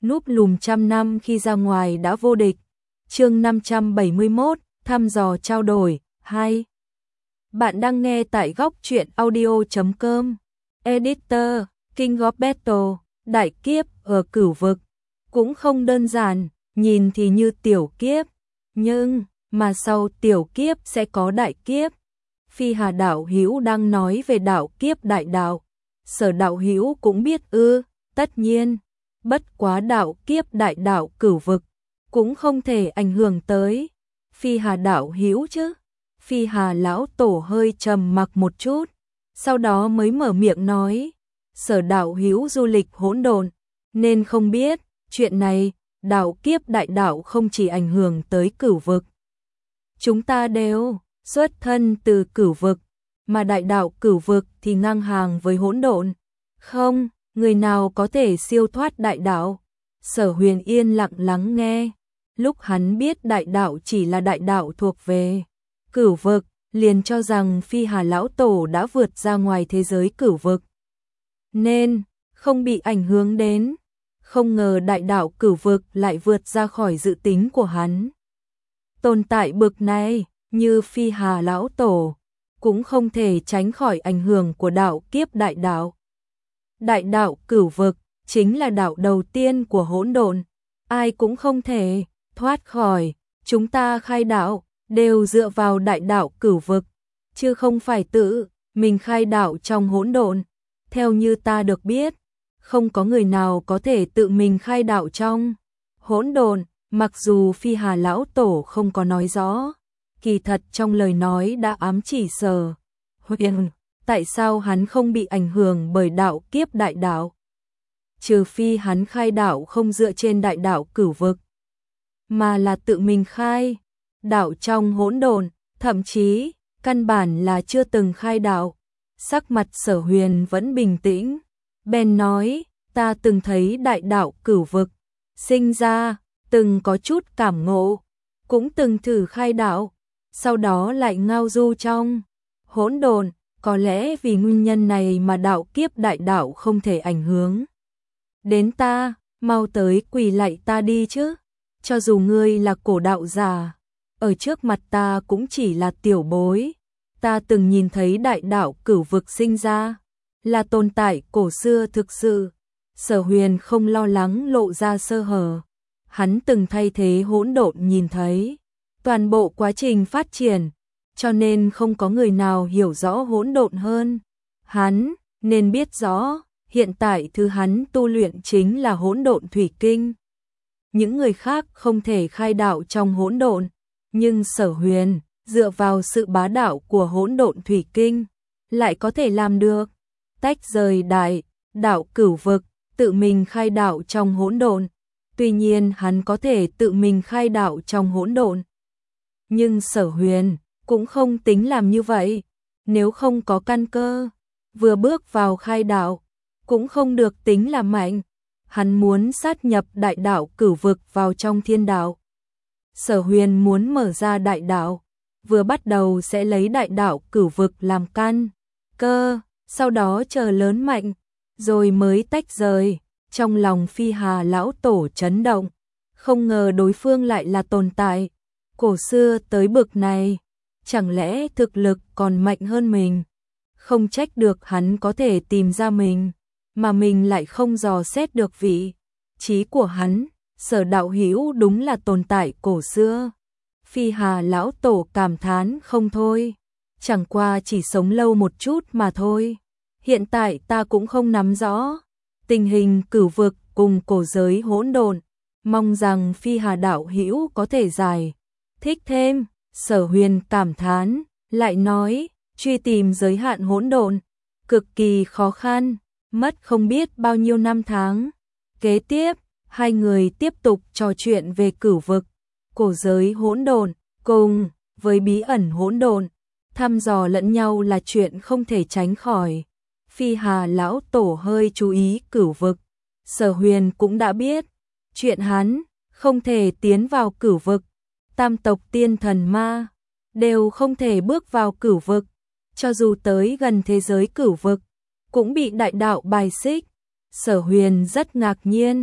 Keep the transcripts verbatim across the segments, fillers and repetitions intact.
núp lùm trăm năm khi ra ngoài đã vô địch. Chương năm trăm bảy mươi mốt, thăm dò trao đổi, hai. Bạn đang nghe tại góc truyện audio chấm com. Editor, King of Battle, đại kiếp ở cửu vực. Cũng không đơn giản, nhìn thì như tiểu kiếp, nhưng mà sau tiểu kiếp sẽ có đại kiếp. Phi Hà đạo hữu đang nói về đạo kiếp đại đạo. Sở đạo hữu cũng biết ư? Tất nhiên, bất quá đạo kiếp đại đạo cửu vực cũng không thể ảnh hưởng tới Phi Hà đạo hữu chứ. Phi Hà lão tổ hơi trầm mặc một chút, sau đó mới mở miệng nói, Sở đạo hữu du lịch hỗn độn nên không biết, chuyện này, đạo kiếp đại đạo không chỉ ảnh hưởng tới cửu vực. Chúng ta đều xuất thân từ cửu vực, mà đại đạo cửu vực thì ngang hàng với hỗn độn. Không, người nào có thể siêu thoát đại đạo? Sở Huyền yên lặng lắng nghe. Lúc hắn biết đại đạo chỉ là đại đạo thuộc về cửu vực, liền cho rằng Phi Hà lão tổ đã vượt ra ngoài thế giới cửu vực, nên không bị ảnh hưởng đến. Không ngờ đại đạo cửu vực lại vượt ra khỏi dự tính của hắn. Tồn tại bực này, như Phi Hà lão tổ, cũng không thể tránh khỏi ảnh hưởng của đạo kiếp đại đạo. Đại đạo cửu vực chính là đạo đầu tiên của hỗn độn, ai cũng không thể thoát khỏi. Chúng ta khai đạo đều dựa vào đại đạo cửu vực, chứ không phải tự mình khai đạo trong hỗn độn. Theo như ta được biết, không có người nào có thể tự mình khai đạo trong hỗn độn. Mặc dù Phi Hà lão tổ không có nói rõ, kỳ thật trong lời nói đã ám chỉ Sở Huyền, tại sao hắn không bị ảnh hưởng bởi đạo kiếp đại đạo. Trừ phi hắn khai đạo không dựa trên đại đạo cửu vực, mà là tự mình khai đạo trong hỗn độn, thậm chí căn bản là chưa từng khai đạo. Sắc mặt Sở Huyền vẫn bình tĩnh, bèn nói, ta từng thấy đại đạo cửu vực sinh ra, từng có chút cảm ngộ, cũng từng thử khai đạo, sau đó lại ngao du trong hỗn độn. Có lẽ vì nguyên nhân này mà đạo kiếp đại đạo không thể ảnh hưởng đến ta. Mau tới quỳ lạy ta đi chứ. Cho dù ngươi là cổ đạo giả, ở trước mặt ta cũng chỉ là tiểu bối. Ta từng nhìn thấy đại đạo cửu vực sinh ra, là tồn tại cổ xưa thực sự. Sở Huyền không lo lắng lộ ra sơ hở. Hắn từng thay thế hỗn độn nhìn thấy toàn bộ quá trình phát triển, cho nên không có người nào hiểu rõ hỗn độn hơn hắn, nên biết rõ, hiện tại thứ hắn tu luyện chính là hỗn độn thủy kinh. Những người khác không thể khai đạo trong hỗn độn, nhưng Sở Huyền, dựa vào sự bá đạo của hỗn độn thủy kinh, lại có thể làm được. Tách rời đại đạo cửu vực, tự mình khai đạo trong hỗn độn. Tuy nhiên hắn có thể tự mình khai đạo trong hỗn độn, nhưng Sở Huyền cũng không tính làm như vậy. Nếu không có căn cơ, vừa bước vào khai đạo, cũng không được tính là mạnh. Hắn muốn sát nhập đại đạo cửu vực vào trong thiên đạo. Sở Huyền muốn mở ra đại đạo, vừa bắt đầu sẽ lấy đại đạo cửu vực làm căn cơ, sau đó chờ lớn mạnh, rồi mới tách rời. Trong lòng Phi Hà lão tổ chấn động, không ngờ đối phương lại là tồn tại cổ xưa tới bực này. Chẳng lẽ thực lực còn mạnh hơn mình? Không trách được hắn có thể tìm ra mình, mà mình lại không dò xét được vị trí của hắn. Sở đạo hữu đúng là tồn tại cổ xưa. Phi Hà lão tổ cảm thán không thôi. Chẳng qua chỉ sống lâu một chút mà thôi. Hiện tại ta cũng không nắm rõ tình hình cửu vực cùng cổ giới hỗn độn, mong rằng Phi Hà đạo hữu có thể giải thích thêm. Sở Huyền cảm thán, lại nói, truy tìm giới hạn hỗn độn cực kỳ khó khăn, mất không biết bao nhiêu năm tháng. Kế tiếp, hai người tiếp tục trò chuyện về cửu vực, cổ giới hỗn độn, cùng với bí ẩn hỗn độn. Thăm dò lẫn nhau là chuyện không thể tránh khỏi. Phi Hà lão tổ hơi chú ý cửu vực. Sở Huyền cũng đã biết, chuyện hắn không thể tiến vào cửu vực. Tam tộc tiên thần ma đều không thể bước vào cửu vực, cho dù tới gần thế giới cửu vực cũng bị đại đạo bài xích. Sở Huyền rất ngạc nhiên,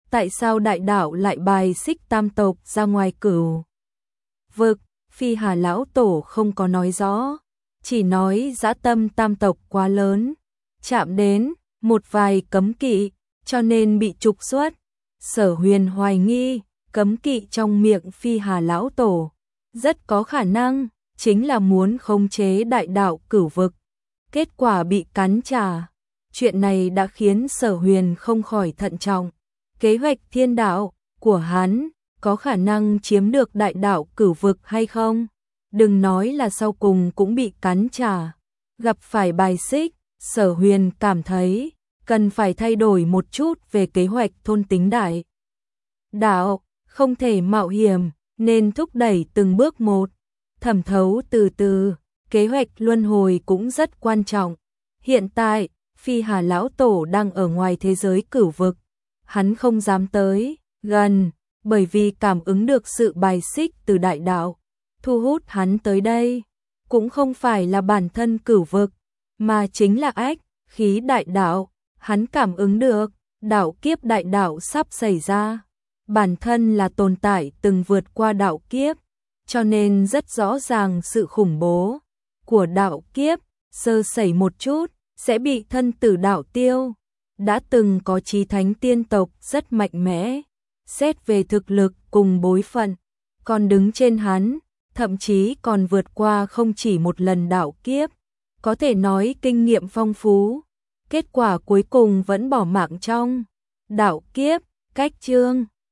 tại sao đại đạo lại bài xích tam tộc ra ngoài cửu vực? Phi Hà lão tổ không có nói rõ, chỉ nói dã tâm tam tộc quá lớn, chạm đến một vài cấm kỵ, cho nên bị trục xuất. Sở Huyền hoài nghi, cấm kỵ trong miệng Phi Hà lão tổ rất có khả năng chính là muốn khống chế đại đạo cửu vực, kết quả bị cắn trả. Chuyện này đã khiến Sở Huyền không khỏi thận trọng. Kế hoạch thiên đạo của hắn có khả năng chiếm được đại đạo cửu vực hay không? Đừng nói là sau cùng cũng bị cắn trả, gặp phải bài xích. Sở Huyền cảm thấy cần phải thay đổi một chút về kế hoạch thôn tính đại đạo, không thể mạo hiểm, nên thúc đẩy từng bước một, thẩm thấu từ từ. Kế hoạch luân hồi cũng rất quan trọng. Hiện tại, Phi Hà lão tổ đang ở ngoài thế giới cửu vực, hắn không dám tới gần, bởi vì cảm ứng được sự bài xích từ đại đạo. Thu hút hắn tới đây cũng không phải là bản thân cửu vực, mà chính là ách khí đại đạo. Hắn cảm ứng được đạo kiếp đại đạo sắp xảy ra, bản thân là tồn tại từng vượt qua đạo kiếp, cho nên rất rõ ràng sự khủng bố của đạo kiếp, sơ sẩy một chút sẽ bị thân tử đạo tiêu. Đã từng có chí thánh tiên tộc rất mạnh mẽ, xét về thực lực cùng bối phận, còn đứng trên hắn, thậm chí còn vượt qua không chỉ một lần đạo kiếp, có thể nói kinh nghiệm phong phú. Kết quả cuối cùng vẫn bỏ mạng trong đạo kiếp. Cách chương